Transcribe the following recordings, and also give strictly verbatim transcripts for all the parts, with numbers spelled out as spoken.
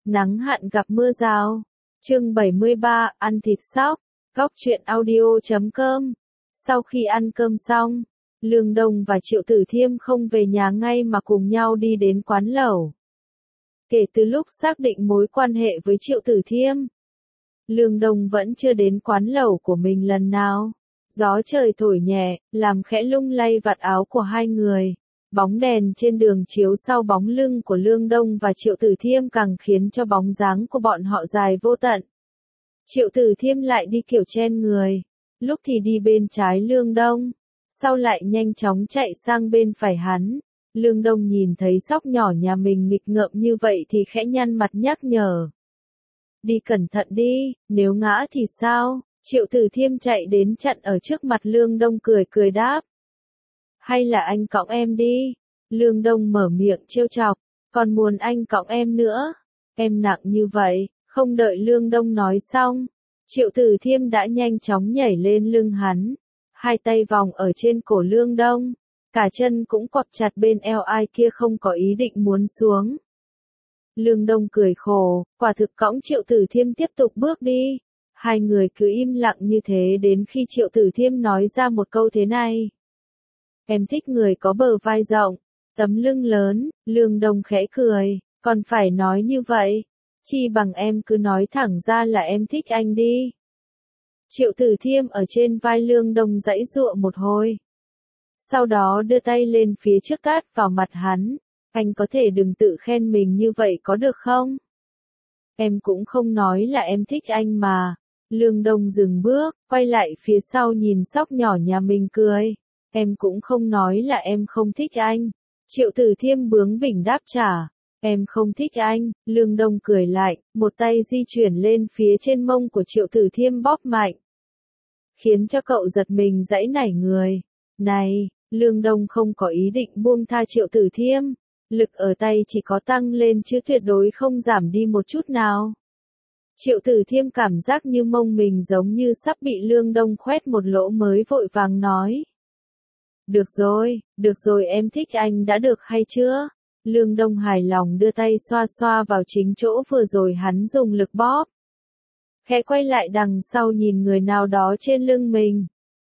Nắng hạn gặp mưa rào. Chương bảy mươi ba, ăn thịt sóc. Góc truyện audio chấm com. Sau khi ăn cơm xong, Lương Đông và Triệu Tử Thiêm không về nhà ngay mà cùng nhau đi đến quán lẩu. Kể từ lúc xác định mối quan hệ với Triệu Tử Thiêm, Lương Đông vẫn chưa đến quán lẩu của mình lần nào. Gió trời thổi nhẹ, làm khẽ lung lay vạt áo của hai người. Bóng đèn trên đường chiếu sau bóng lưng của Lương Đông và Triệu Tử Thiêm càng khiến cho bóng dáng của bọn họ dài vô tận. Triệu Tử Thiêm lại đi kiểu chen người, lúc thì đi bên trái Lương Đông, sau lại nhanh chóng chạy sang bên phải hắn. Lương Đông nhìn thấy sóc nhỏ nhà mình nghịch ngợm như vậy thì khẽ nhăn mặt nhắc nhở. Đi cẩn thận đi, nếu ngã thì sao? Triệu Tử Thiêm chạy đến chặn ở trước mặt Lương Đông cười cười đáp. Hay là anh cõng em đi? Lương Đông mở miệng trêu chọc, còn muốn anh cõng em nữa. Em nặng như vậy, không đợi Lương Đông nói xong. Triệu Tử Thiêm đã nhanh chóng nhảy lên lưng hắn, hai tay vòng ở trên cổ Lương Đông, cả chân cũng quặp chặt bên eo ai kia không có ý định muốn xuống. Lương Đông cười khổ, quả thực cõng Triệu Tử Thiêm tiếp tục bước đi. Hai người cứ im lặng như thế đến khi Triệu Tử Thiêm nói ra một câu thế này. Em thích người có bờ vai rộng, tấm lưng lớn. Lương Đông khẽ cười, còn phải nói như vậy, chi bằng em cứ nói thẳng ra là em thích anh đi. Triệu Tử Thiêm ở trên vai Lương Đông giãy giụa một hồi, sau đó đưa tay lên phía trước tát vào mặt hắn. Anh có thể đừng tự khen mình như vậy có được không? Em cũng không nói là em thích anh mà. Lương Đông dừng bước, quay lại phía sau nhìn sóc nhỏ nhà mình cười. Em cũng không nói là em không thích anh. Triệu Tử Thiêm bướng bỉnh đáp trả. Em không thích anh. Lương Đông cười lại, một tay di chuyển lên phía trên mông của Triệu Tử Thiêm bóp mạnh, khiến cho cậu giật mình giãy nảy người. Này, Lương Đông không có ý định buông tha Triệu Tử Thiêm. Lực ở tay chỉ có tăng lên chứ tuyệt đối không giảm đi một chút nào. Triệu Tử Thiêm cảm giác như mông mình giống như sắp bị Lương Đông khoét một lỗ mới vội vàng nói. Được rồi, được rồi em thích anh đã được hay chưa? Lương Đông hài lòng đưa tay xoa xoa vào chính chỗ vừa rồi hắn dùng lực bóp. Khẽ quay lại đằng sau nhìn người nào đó trên lưng mình.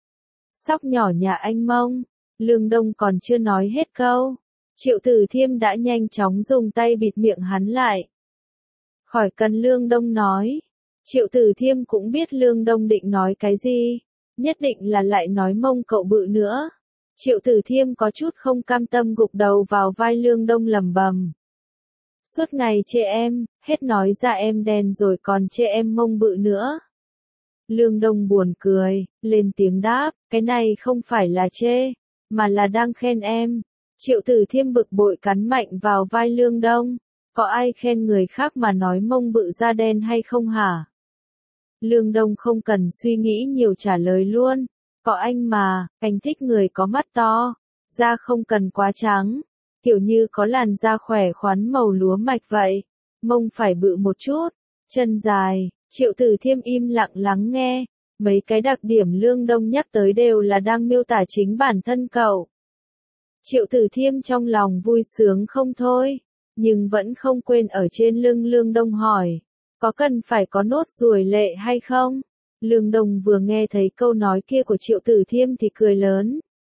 Sóc nhỏ nhà anh mông. Lương Đông còn chưa nói hết câu, Triệu Tử Thiêm đã nhanh chóng dùng tay bịt miệng hắn lại. Khỏi cần Lương Đông nói. Triệu Tử Thiêm cũng biết Lương Đông định nói cái gì. Nhất định là lại nói mông cậu bự nữa. Triệu Tử Thiêm có chút không cam tâm gục đầu vào vai Lương Đông lẩm bẩm. Suốt ngày chê em, hết nói ra em đen rồi còn chê em mông bự nữa. Lương Đông buồn cười, lên tiếng đáp, cái này không phải là chê, mà là đang khen em. Triệu Tử Thiêm bực bội cắn mạnh vào vai Lương Đông. Có ai khen người khác mà nói mông bự da đen hay không hả? Lương Đông không cần suy nghĩ nhiều trả lời luôn. Có anh mà, anh thích người có mắt to, da không cần quá trắng, kiểu như có làn da khỏe khoắn màu lúa mạch vậy. Mông phải bự một chút, chân dài. Triệu Tử Thiêm im lặng lắng nghe. Mấy cái đặc điểm Lương Đông nhắc tới đều là đang miêu tả chính bản thân cậu. Triệu Tử Thiêm trong lòng vui sướng không thôi, nhưng vẫn không quên ở trên lưng Lương Đông hỏi, có cần phải có nốt ruồi lệ hay không? Lương Đông vừa nghe thấy câu nói kia của Triệu Tử Thiêm thì cười lớn.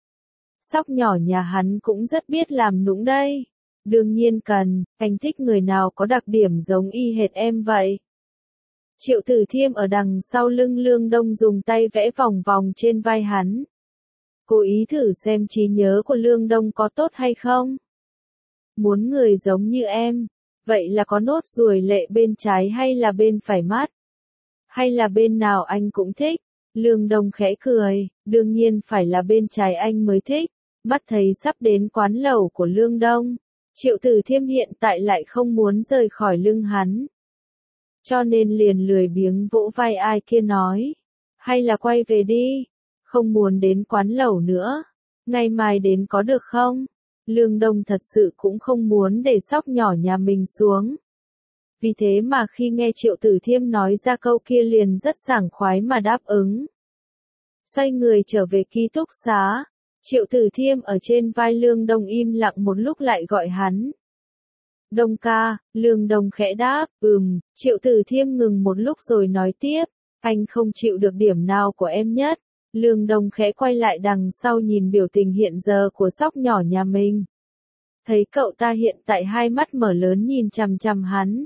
Sóc nhỏ nhà hắn cũng rất biết làm nũng đây. Đương nhiên cần, anh thích người nào có đặc điểm giống y hệt em vậy. Triệu Tử Thiêm ở đằng sau lưng Lương Đông dùng tay vẽ vòng vòng trên vai hắn. Cố ý thử xem trí nhớ của Lương Đông có tốt hay không. Muốn người giống như em, vậy là có nốt ruồi lệ bên trái hay là bên phải mắt? Hay là bên nào anh cũng thích? Lương Đông khẽ cười, đương nhiên phải là bên trái anh mới thích. Mắt thấy sắp đến quán lẩu của Lương Đông, Triệu Tử Thiêm hiện tại lại không muốn rời khỏi lưng hắn. Cho nên liền lười biếng vỗ vai ai kia nói, hay là quay về đi, không muốn đến quán lẩu nữa, ngày mai đến có được không? Lương Đông thật sự cũng không muốn để sóc nhỏ nhà mình xuống. Vì thế mà khi nghe Triệu Tử Thiêm nói ra câu kia liền rất sảng khoái mà đáp ứng. Xoay người trở về ký túc xá, Triệu Tử Thiêm ở trên vai Lương Đông im lặng một lúc lại gọi hắn. Đông ca, Lương Đông khẽ đáp, ừm, Triệu Tử Thiêm ngừng một lúc rồi nói tiếp, anh không chịu được điểm nào của em nhất. Lương Đông khẽ quay lại đằng sau nhìn biểu tình hiện giờ của sóc nhỏ nhà mình. Thấy cậu ta hiện tại hai mắt mở lớn nhìn chằm chằm hắn.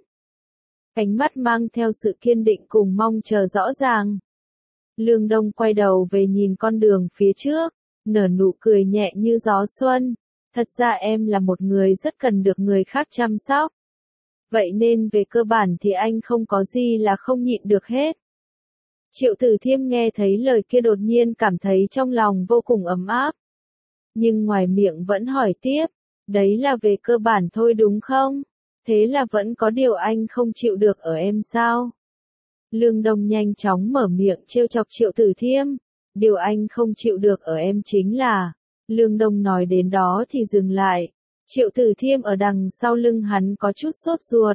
Ánh mắt mang theo sự kiên định cùng mong chờ rõ ràng. Lương Đông quay đầu về nhìn con đường phía trước, nở nụ cười nhẹ như gió xuân. Thật ra em là một người rất cần được người khác chăm sóc. Vậy nên về cơ bản thì anh không có gì là không nhịn được hết. Triệu Tử Thiêm nghe thấy lời kia đột nhiên cảm thấy trong lòng vô cùng ấm áp. Nhưng ngoài miệng vẫn hỏi tiếp, đấy là về cơ bản thôi đúng không? Thế là vẫn có điều anh không chịu được ở em sao? Lương Đông nhanh chóng mở miệng trêu chọc Triệu Tử Thiêm. Điều anh không chịu được ở em chính là... Lương Đông nói đến đó thì dừng lại. Triệu Tử Thiêm ở đằng sau lưng hắn có chút sốt ruột.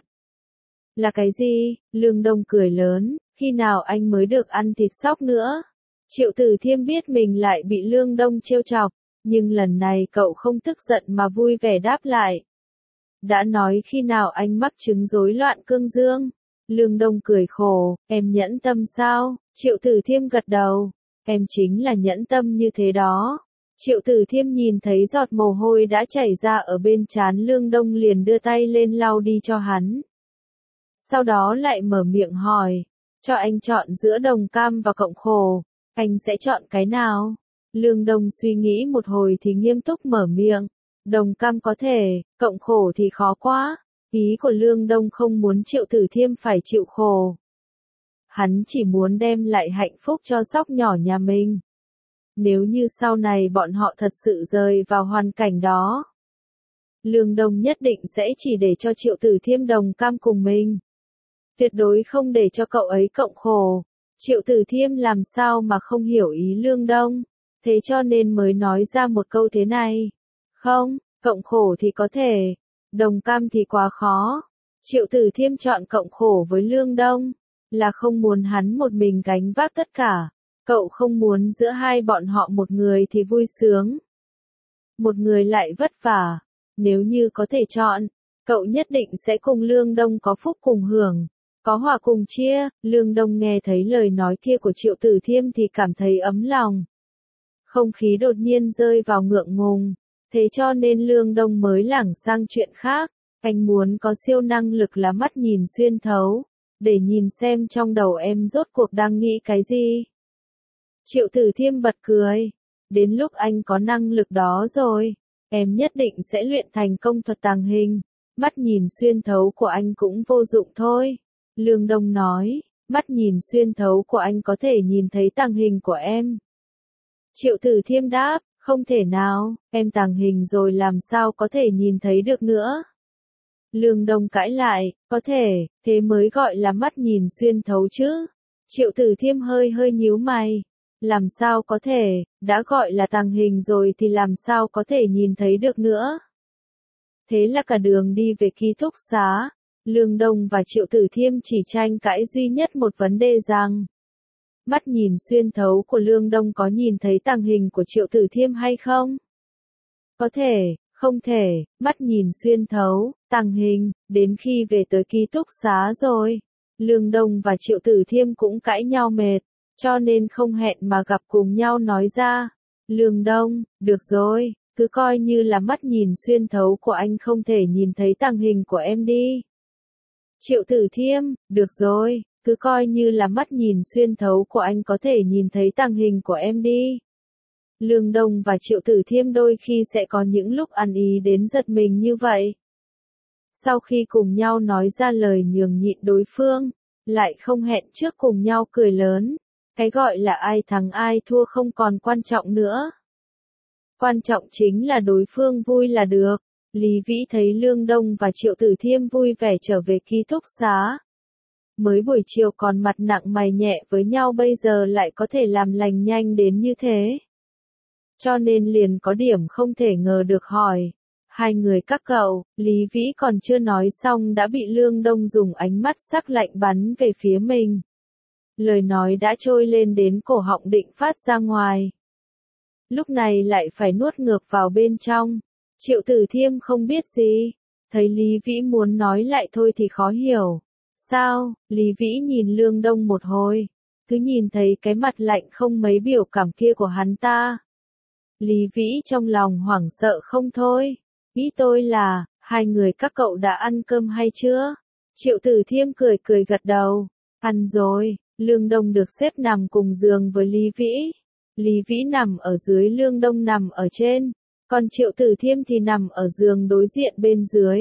Là cái gì? Lương Đông cười lớn, khi nào anh mới được ăn thịt sóc nữa? Triệu Tử Thiêm biết mình lại bị Lương Đông trêu chọc, nhưng lần này cậu không tức giận mà vui vẻ đáp lại. Đã nói khi nào anh mắc chứng rối loạn cương dương? Lương Đông cười khổ, em nhẫn tâm sao? Triệu Tử Thiêm gật đầu, em chính là nhẫn tâm như thế đó. Triệu Tử Thiêm nhìn thấy giọt mồ hôi đã chảy ra ở bên trán Lương Đông liền đưa tay lên lau đi cho hắn. Sau đó lại mở miệng hỏi, cho anh chọn giữa đồng cam và cộng khổ, anh sẽ chọn cái nào? Lương Đông suy nghĩ một hồi thì nghiêm túc mở miệng, đồng cam có thể, cộng khổ thì khó quá. Ý của Lương Đông không muốn Triệu Tử Thiêm phải chịu khổ. Hắn chỉ muốn đem lại hạnh phúc cho sóc nhỏ nhà mình. Nếu như sau này bọn họ thật sự rơi vào hoàn cảnh đó, Lương Đông nhất định sẽ chỉ để cho Triệu Tử Thiêm đồng cam cùng mình. Tuyệt đối không để cho cậu ấy cộng khổ. Triệu Tử Thiêm làm sao mà không hiểu ý Lương Đông, thế cho nên mới nói ra một câu thế này. Không, cộng khổ thì có thể, đồng cam thì quá khó. Triệu Tử Thiêm chọn cộng khổ với Lương Đông, là không muốn hắn một mình gánh vác tất cả. Cậu không muốn giữa hai bọn họ một người thì vui sướng, một người lại vất vả. Nếu như có thể chọn, cậu nhất định sẽ cùng Lương Đông có phúc cùng hưởng, có hòa cùng chia. Lương Đông nghe thấy lời nói kia của Triệu Tử Thiêm thì cảm thấy ấm lòng. Không khí đột nhiên rơi vào ngượng ngùng, thế cho nên Lương Đông mới lảng sang chuyện khác. Anh muốn có siêu năng lực là mắt nhìn xuyên thấu, để nhìn xem trong đầu em rốt cuộc đang nghĩ cái gì. Triệu Tử Thiêm bật cười, đến lúc anh có năng lực đó rồi, em nhất định sẽ luyện thành công thuật tàng hình, mắt nhìn xuyên thấu của anh cũng vô dụng thôi. Lương Đông nói, mắt nhìn xuyên thấu của anh có thể nhìn thấy tàng hình của em. Triệu Tử Thiêm đáp, không thể nào, em tàng hình rồi làm sao có thể nhìn thấy được nữa. Lương Đông cãi lại, có thể, thế mới gọi là mắt nhìn xuyên thấu chứ. Triệu Tử Thiêm hơi hơi nhíu mày. Làm sao có thể, đã gọi là tàng hình rồi thì làm sao có thể nhìn thấy được nữa. Thế là cả đường đi về ký túc xá, Lương Đông và Triệu Tử Thiêm chỉ tranh cãi duy nhất một vấn đề rằng, mắt nhìn xuyên thấu của Lương Đông có nhìn thấy tàng hình của Triệu Tử Thiêm hay không? Có thể, không thể, mắt nhìn xuyên thấu, tàng hình, đến khi về tới ký túc xá rồi. Lương Đông và Triệu Tử Thiêm cũng cãi nhau mệt, cho nên không hẹn mà gặp cùng nhau nói ra. Lương Đông, được rồi, cứ coi như là mắt nhìn xuyên thấu của anh không thể nhìn thấy tàng hình của em đi. Triệu Tử Thiêm, được rồi, cứ coi như là mắt nhìn xuyên thấu của anh có thể nhìn thấy tàng hình của em đi. Lương Đông và Triệu Tử Thiêm đôi khi sẽ có những lúc ăn ý đến giật mình như vậy. Sau khi cùng nhau nói ra lời nhường nhịn đối phương, lại không hẹn trước cùng nhau cười lớn. Cái gọi là ai thắng ai thua không còn quan trọng nữa. Quan trọng chính là đối phương vui là được. Lý Vĩ thấy Lương Đông và Triệu Tử Thiêm vui vẻ trở về ký túc xá. Mới buổi chiều còn mặt nặng mày nhẹ với nhau bây giờ lại có thể làm lành nhanh đến như thế. Cho nên liền có điểm không thể ngờ được hỏi. Hai người các cậu, Lý Vĩ còn chưa nói xong đã bị Lương Đông dùng ánh mắt sắc lạnh bắn về phía mình. Lời nói đã trôi lên đến cổ họng định phát ra ngoài. Lúc này lại phải nuốt ngược vào bên trong. Triệu Tử Thiêm không biết gì. Thấy Lý Vĩ muốn nói lại thôi thì khó hiểu. Sao? Lý Vĩ nhìn Lương Đông một hồi. Cứ nhìn thấy cái mặt lạnh không mấy biểu cảm kia của hắn ta. Lý Vĩ trong lòng hoảng sợ không thôi. Ý tôi là, hai người các cậu đã ăn cơm hay chưa? Triệu Tử Thiêm cười cười gật đầu. Ăn rồi. Lương Đông được xếp nằm cùng giường với Lý Vĩ. Lý Vĩ nằm ở dưới, Lương Đông nằm ở trên. Còn Triệu Tử Thiêm thì nằm ở giường đối diện bên dưới.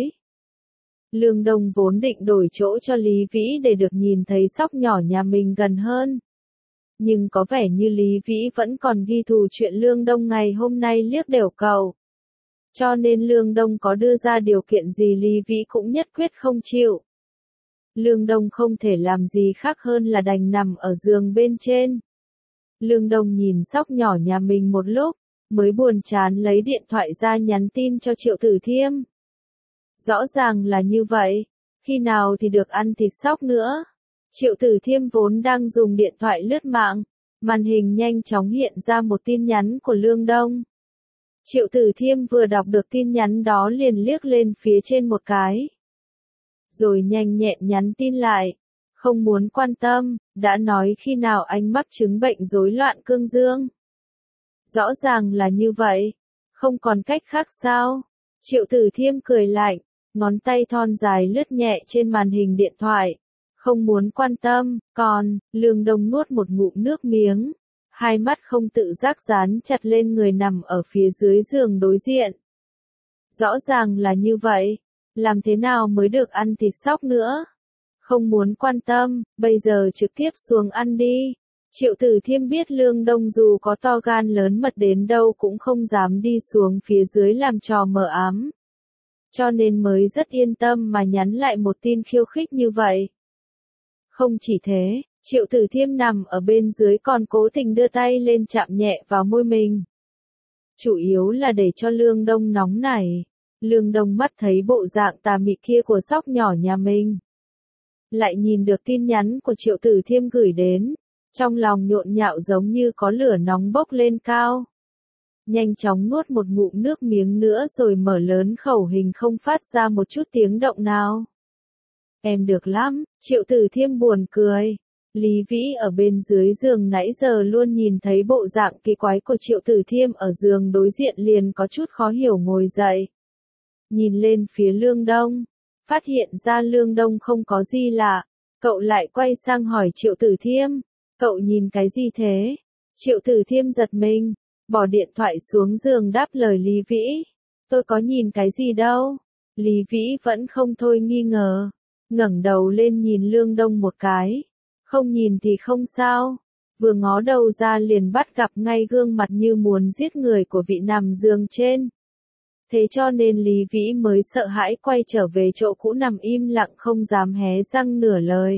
Lương Đông vốn định đổi chỗ cho Lý Vĩ để được nhìn thấy sóc nhỏ nhà mình gần hơn. Nhưng có vẻ như Lý Vĩ vẫn còn ghi thù chuyện Lương Đông ngày hôm nay liếc đều cầu. Cho nên Lương Đông có đưa ra điều kiện gì Lý Vĩ cũng nhất quyết không chịu. Lương Đông không thể làm gì khác hơn là đành nằm ở giường bên trên. Lương Đông nhìn sóc nhỏ nhà mình một lúc, mới buồn chán lấy điện thoại ra nhắn tin cho Triệu Tử Thiêm. Rõ ràng là như vậy, khi nào thì được ăn thịt sóc nữa. Triệu Tử Thiêm vốn đang dùng điện thoại lướt mạng, màn hình nhanh chóng hiện ra một tin nhắn của Lương Đông. Triệu Tử Thiêm vừa đọc được tin nhắn đó liền liếc lên phía trên một cái. Rồi nhanh nhẹn nhắn tin lại, không muốn quan tâm, đã nói khi nào anh mắc chứng bệnh rối loạn cương dương. Rõ ràng là như vậy, không còn cách khác sao? Triệu Tử Thiêm cười lạnh, ngón tay thon dài lướt nhẹ trên màn hình điện thoại. Không muốn quan tâm, còn, Lương Đông nuốt một ngụm nước miếng. Hai mắt không tự giác dán chặt lên người nằm ở phía dưới giường đối diện. Rõ ràng là như vậy, làm thế nào mới được ăn thịt sóc nữa? Không muốn quan tâm, bây giờ trực tiếp xuống ăn đi. Triệu Tử Thiêm biết Lương Đông dù có to gan lớn mật đến đâu cũng không dám đi xuống phía dưới làm trò mờ ám. Cho nên mới rất yên tâm mà nhắn lại một tin khiêu khích như vậy. Không chỉ thế, Triệu Tử Thiêm nằm ở bên dưới còn cố tình đưa tay lên chạm nhẹ vào môi mình. Chủ yếu là để cho Lương Đông nóng nảy. Lương Đông mắt thấy bộ dạng tà mị kia của sóc nhỏ nhà mình. Lại nhìn được tin nhắn của Triệu Tử Thiêm gửi đến. Trong lòng nhộn nhạo giống như có lửa nóng bốc lên cao. Nhanh chóng nuốt một ngụm nước miếng nữa rồi mở lớn khẩu hình không phát ra một chút tiếng động nào. Em được lắm, Triệu Tử Thiêm buồn cười. Lý Vĩ ở bên dưới giường nãy giờ luôn nhìn thấy bộ dạng kỳ quái của Triệu Tử Thiêm ở giường đối diện liền có chút khó hiểu ngồi dậy. Nhìn lên phía Lương Đông, phát hiện ra Lương Đông không có gì lạ, cậu lại quay sang hỏi Triệu Tử Thiêm, cậu nhìn cái gì thế? Triệu Tử Thiêm giật mình, bỏ điện thoại xuống giường đáp lời Lý Vĩ, tôi có nhìn cái gì đâu. Lý Vĩ vẫn không thôi nghi ngờ, ngẩng đầu lên nhìn Lương Đông một cái, không nhìn thì không sao, vừa ngó đầu ra liền bắt gặp ngay gương mặt như muốn giết người của vị nằm giường trên. Thế cho nên Lý Vĩ mới sợ hãi quay trở về chỗ cũ nằm im lặng không dám hé răng nửa lời.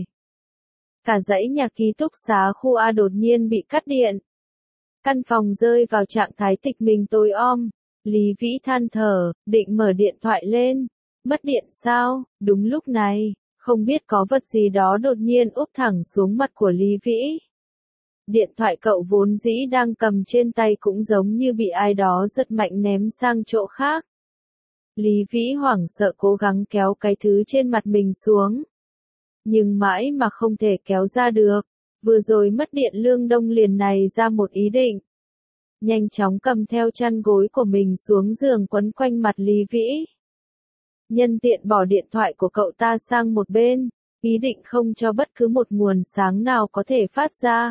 Cả dãy nhà ký túc xá khu A đột nhiên bị cắt điện. Căn phòng rơi vào trạng thái tịch mình tối om. Lý Vĩ than thở, định mở điện thoại lên. Mất điện sao? Đúng lúc này, không biết có vật gì đó đột nhiên úp thẳng xuống mặt của Lý Vĩ. Điện thoại cậu vốn dĩ đang cầm trên tay cũng giống như bị ai đó giật mạnh ném sang chỗ khác. Lý Vĩ hoảng sợ cố gắng kéo cái thứ trên mặt mình xuống. Nhưng mãi mà không thể kéo ra được. Vừa rồi mất điện Lương Đông liền này ra một ý định. Nhanh chóng cầm theo chăn gối của mình xuống giường quấn quanh mặt Lý Vĩ. Nhân tiện bỏ điện thoại của cậu ta sang một bên, ý định không cho bất cứ một nguồn sáng nào có thể phát ra.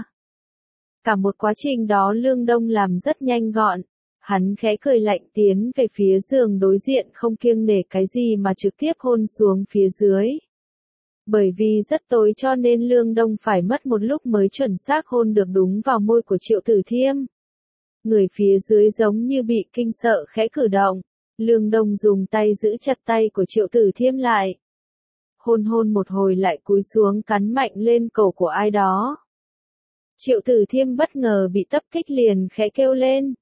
Cả một quá trình đó Lương Đông làm rất nhanh gọn. Hắn khẽ cười lạnh tiến về phía giường đối diện không kiêng nể cái gì mà trực tiếp hôn xuống phía dưới. Bởi vì rất tối cho nên Lương Đông phải mất một lúc mới chuẩn xác hôn được đúng vào môi của Triệu Tử Thiêm. Người phía dưới giống như bị kinh sợ khẽ cử động. Lương Đông dùng tay giữ chặt tay của Triệu Tử Thiêm lại. Hôn hôn một hồi lại cúi xuống cắn mạnh lên cổ của ai đó. Triệu Tử Thiêm bất ngờ bị tấp kích liền khẽ kêu lên.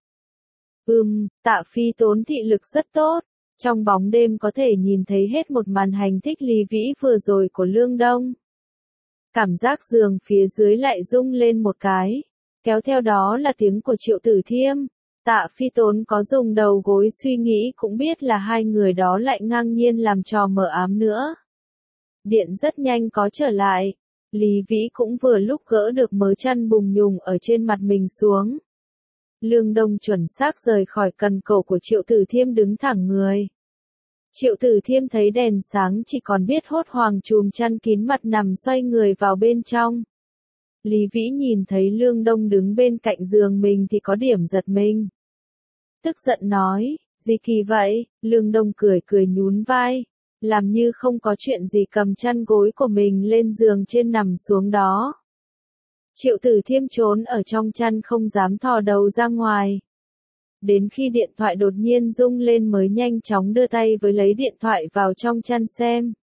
Ừm, Tạ Phi tốn thị lực rất tốt. Trong bóng đêm có thể nhìn thấy hết một màn hành thích Lý Vĩ vừa rồi của Lương Đông. Cảm giác giường phía dưới lại rung lên một cái. Kéo theo đó là tiếng của Triệu Tử Thiêm. Tạ Phi Tốn có dùng đầu gối suy nghĩ cũng biết là hai người đó lại ngang nhiên làm trò mờ ám nữa. Điện rất nhanh có trở lại. Lý Vĩ cũng vừa lúc gỡ được mớ chăn bùng nhùng ở trên mặt mình xuống. Lương Đông chuẩn xác rời khỏi cần cổ của Triệu Tử Thiêm đứng thẳng người. Triệu Tử Thiêm thấy đèn sáng chỉ còn biết hốt hoảng chùm chăn kín mặt nằm xoay người vào bên trong. Lý Vĩ nhìn thấy Lương Đông đứng bên cạnh giường mình thì có điểm giật mình. Tức giận nói, gì kỳ vậy? Lương Đông cười cười nhún vai, làm như không có chuyện gì cầm chăn gối của mình lên giường trên nằm xuống đó. Triệu Tử Thiêm trốn ở trong chăn không dám thò đầu ra ngoài. Đến khi điện thoại đột nhiên rung lên mới nhanh chóng đưa tay với lấy điện thoại vào trong chăn xem.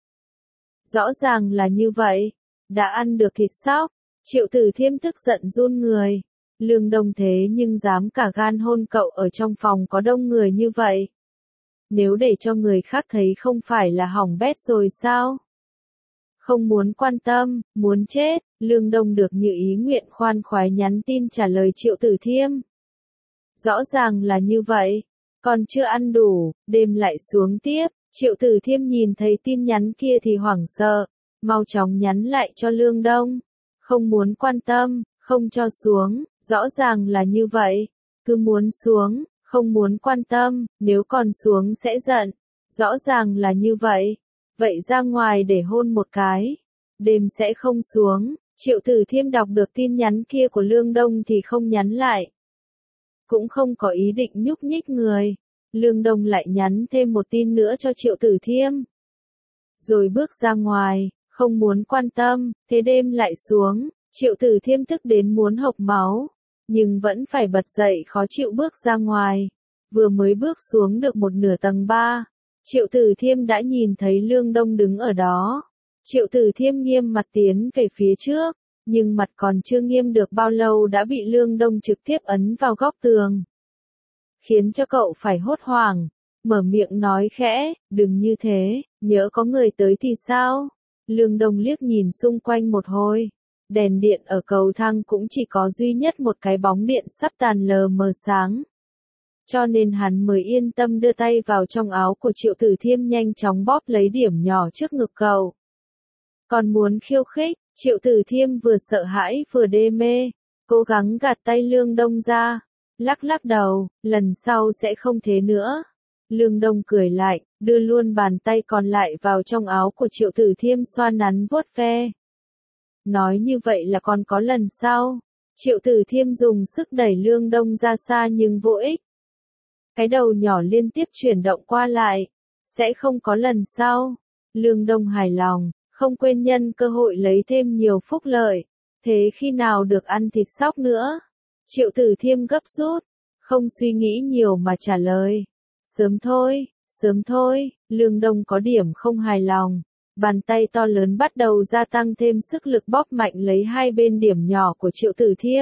Rõ ràng là như vậy, đã ăn được thịt sóc. Triệu Tử Thiêm tức giận run người. Lương Đông thế nhưng dám cả gan hôn cậu ở trong phòng có đông người như vậy. Nếu để cho người khác thấy không phải là hỏng bét rồi sao? Không muốn quan tâm, muốn chết, Lương Đông được như ý nguyện khoan khoái nhắn tin trả lời Triệu Tử Thiêm. Rõ ràng là như vậy, còn chưa ăn đủ, đêm lại xuống tiếp. Triệu Tử Thiêm nhìn thấy tin nhắn kia thì hoảng sợ, mau chóng nhắn lại cho Lương Đông. Không muốn quan tâm, không cho xuống, rõ ràng là như vậy. Cứ muốn xuống, không muốn quan tâm, nếu còn xuống sẽ giận. Rõ ràng là như vậy. Vậy ra ngoài để hôn một cái. Đêm sẽ không xuống. Triệu Tử Thiêm đọc được tin nhắn kia của Lương Đông thì không nhắn lại. Cũng không có ý định nhúc nhích người. Lương Đông lại nhắn thêm một tin nữa cho Triệu Tử Thiêm. Rồi bước ra ngoài, không muốn quan tâm, thế đêm lại xuống. Triệu Tử Thiêm tức đến muốn hộc máu, nhưng vẫn phải bật dậy khó chịu bước ra ngoài. Vừa mới bước xuống được một nửa tầng ba, Triệu Tử Thiêm đã nhìn thấy Lương Đông đứng ở đó. Triệu Tử Thiêm nghiêm mặt tiến về phía trước, nhưng mặt còn chưa nghiêm được bao lâu đã bị Lương Đông trực tiếp ấn vào góc tường. Khiến cho cậu phải hốt hoảng, mở miệng nói khẽ, đừng như thế, nhỡ có người tới thì sao? Lương Đông liếc nhìn xung quanh một hồi. Đèn điện ở cầu thang cũng chỉ có duy nhất một cái bóng điện sắp tàn lờ mờ sáng. Cho nên hắn mới yên tâm đưa tay vào trong áo của Triệu Tử Thiêm nhanh chóng bóp lấy điểm nhỏ trước ngực cậu. Còn muốn khiêu khích, Triệu Tử Thiêm vừa sợ hãi vừa đê mê, cố gắng gạt tay Lương Đông ra, lắc lắc đầu, lần sau sẽ không thế nữa. Lương Đông cười lại, đưa luôn bàn tay còn lại vào trong áo của Triệu Tử Thiêm xoa nắn vuốt ve. Nói như vậy là còn có lần sau. Triệu Tử Thiêm dùng sức đẩy Lương Đông ra xa nhưng vô ích. Cái đầu nhỏ liên tiếp chuyển động qua lại. Sẽ không có lần sau. Lương Đông hài lòng, không quên nhân cơ hội lấy thêm nhiều phúc lợi. Thế khi nào được ăn thịt sóc nữa? Triệu Tử Thiêm gấp rút, không suy nghĩ nhiều mà trả lời. Sớm thôi, sớm thôi. Lương Đông có điểm không hài lòng. Bàn tay to lớn bắt đầu gia tăng thêm sức lực bóp mạnh lấy hai bên điểm nhỏ của Triệu Tử Thiêm.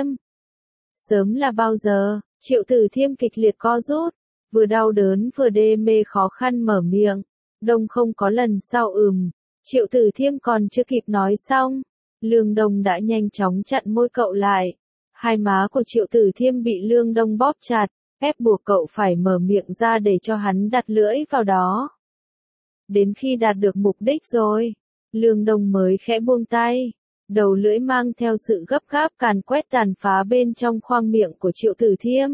Sớm là bao giờ? Triệu Tử Thiêm kịch liệt co rút, vừa đau đớn vừa đê mê khó khăn mở miệng. Đông không có lần sau ừm. Triệu Tử Thiêm còn chưa kịp nói xong. Lương Đông đã nhanh chóng chặn môi cậu lại. Hai má của Triệu Tử Thiêm bị Lương Đông bóp chặt, ép buộc cậu phải mở miệng ra để cho hắn đặt lưỡi vào đó. Đến khi đạt được mục đích rồi, Lương Đông mới khẽ buông tay. Đầu lưỡi mang theo sự gấp gáp càn quét tàn phá bên trong khoang miệng của Triệu Tử Thiêm.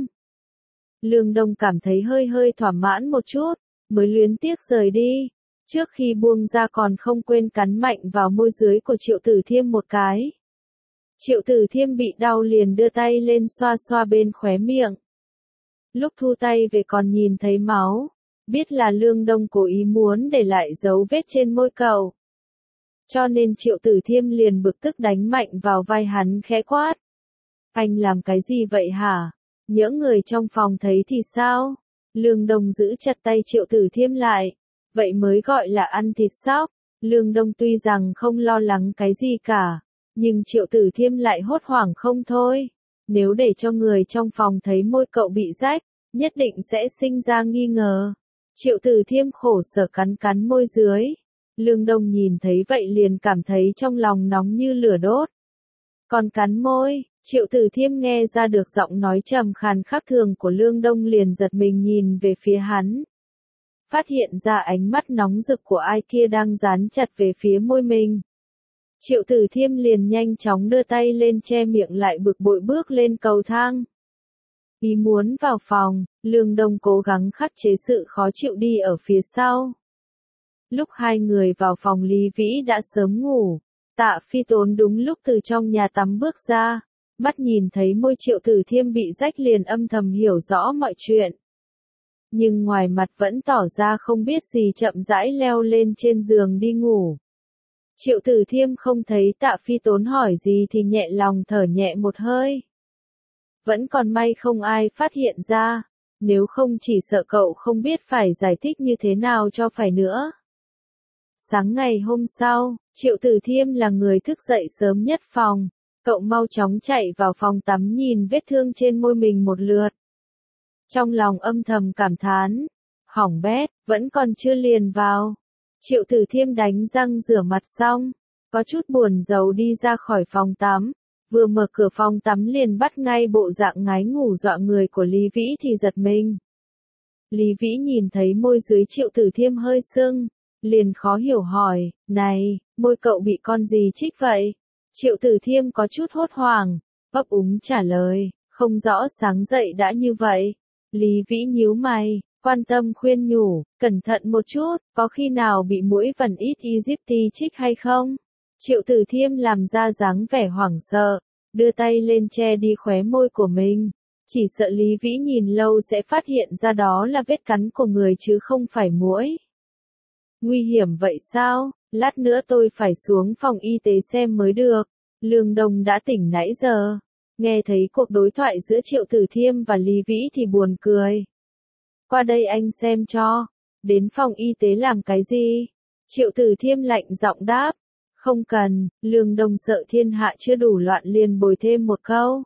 Lương Đông cảm thấy hơi hơi thỏa mãn một chút, mới luyến tiếc rời đi. Trước khi buông ra còn không quên cắn mạnh vào môi dưới của Triệu Tử Thiêm một cái. Triệu Tử Thiêm bị đau liền đưa tay lên xoa xoa bên khóe miệng. Lúc thu tay về còn nhìn thấy máu. Biết là Lương Đông cố ý muốn để lại dấu vết trên môi cậu. Cho nên Triệu Tử Thiêm liền bực tức đánh mạnh vào vai hắn khẽ quát. Anh làm cái gì vậy hả? Nhỡ người trong phòng thấy thì sao? Lương Đông giữ chặt tay Triệu Tử Thiêm lại. Vậy mới gọi là ăn thịt sóc. Lương Đông tuy rằng không lo lắng cái gì cả. Nhưng Triệu Tử Thiêm lại hốt hoảng không thôi. Nếu để cho người trong phòng thấy môi cậu bị rách, nhất định sẽ sinh ra nghi ngờ. Triệu Tử Thiêm khổ sở cắn cắn môi dưới. Lương Đông nhìn thấy vậy liền cảm thấy trong lòng nóng như lửa đốt. Còn cắn môi, Triệu Tử Thiêm nghe ra được giọng nói trầm khàn khác thường của Lương Đông liền giật mình nhìn về phía hắn. Phát hiện ra ánh mắt nóng rực của ai kia đang dán chặt về phía môi mình. Triệu Tử Thiêm liền nhanh chóng đưa tay lên che miệng lại bực bội bước lên cầu thang. Ý muốn vào phòng, Lương Đông cố gắng khắc chế sự khó chịu đi ở phía sau. Lúc hai người vào phòng Lý Vĩ đã sớm ngủ, Tạ Phi Tốn đúng lúc từ trong nhà tắm bước ra, mắt nhìn thấy môi Triệu Tử Thiêm bị rách liền âm thầm hiểu rõ mọi chuyện. Nhưng ngoài mặt vẫn tỏ ra không biết gì chậm rãi leo lên trên giường đi ngủ. Triệu Tử Thiêm không thấy Tạ Phi Tốn hỏi gì thì nhẹ lòng thở nhẹ một hơi. Vẫn còn may không ai phát hiện ra, nếu không chỉ sợ cậu không biết phải giải thích như thế nào cho phải nữa. Sáng ngày hôm sau, Triệu Tử Thiêm là người thức dậy sớm nhất phòng, cậu mau chóng chạy vào phòng tắm nhìn vết thương trên môi mình một lượt. Trong lòng âm thầm cảm thán, hỏng bét, vẫn còn chưa liền vào. Triệu Tử Thiêm đánh răng rửa mặt xong, có chút buồn rầu đi ra khỏi phòng tắm, vừa mở cửa phòng tắm liền bắt ngay bộ dạng ngái ngủ dọa người của Lý Vĩ thì giật mình. Lý Vĩ nhìn thấy môi dưới Triệu Tử Thiêm hơi sưng, liền khó hiểu hỏi, này, môi cậu bị con gì chích vậy? Triệu Tử Thiêm có chút hốt hoảng, ấp úng trả lời, không rõ sáng dậy đã như vậy. Lý Vĩ nhíu mày, quan tâm khuyên nhủ, cẩn thận một chút, có khi nào bị muỗi vằn ít Egypti chích hay không? Triệu Tử Thiêm làm ra dáng vẻ hoảng sợ, đưa tay lên che đi khóe môi của mình. Chỉ sợ Lý Vĩ nhìn lâu sẽ phát hiện ra đó là vết cắn của người chứ không phải muỗi. Nguy hiểm vậy sao? Lát nữa tôi phải xuống phòng y tế xem mới được. Lương Đông đã tỉnh nãy giờ. Nghe thấy cuộc đối thoại giữa Triệu Tử Thiêm và Lý Vĩ thì buồn cười. Qua đây anh xem cho. Đến phòng y tế làm cái gì? Triệu Tử Thiêm lạnh giọng đáp. Không cần, Lương Đông sợ thiên hạ chưa đủ loạn liền bồi thêm một câu.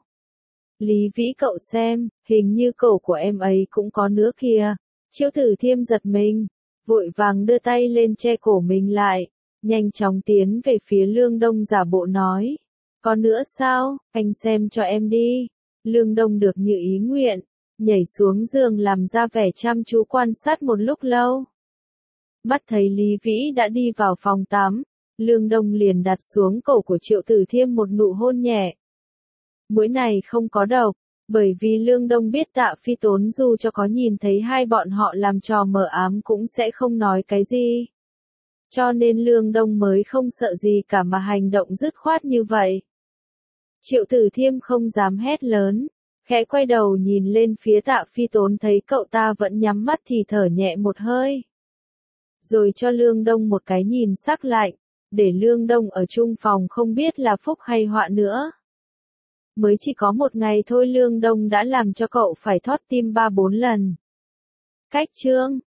Lý Vĩ cậu xem, hình như cổ của em ấy cũng có nữa kìa. Triệu Tử Thiêm giật mình, vội vàng đưa tay lên che cổ mình lại, nhanh chóng tiến về phía Lương Đông giả bộ nói. Có nữa sao, anh xem cho em đi. Lương Đông được như ý nguyện, nhảy xuống giường làm ra vẻ chăm chú quan sát một lúc lâu. Mắt thấy Lý Vĩ đã đi vào phòng tắm, Lương Đông liền đặt xuống cổ của Triệu Tử Thiêm một nụ hôn nhẹ. Muỗi này không có độc, bởi vì Lương Đông biết Tạ Phi Tốn dù cho có nhìn thấy hai bọn họ làm trò mờ ám cũng sẽ không nói cái gì. Cho nên Lương Đông mới không sợ gì cả mà hành động dứt khoát như vậy. Triệu Tử Thiêm không dám hét lớn, khẽ quay đầu nhìn lên phía Tạ Phi Tốn thấy cậu ta vẫn nhắm mắt thì thở nhẹ một hơi. Rồi cho Lương Đông một cái nhìn sắc lạnh, để Lương Đông ở chung phòng không biết là phúc hay họa nữa. Mới chỉ có một ngày thôi Lương Đông đã làm cho cậu phải thót tim ba bốn lần. Cách chương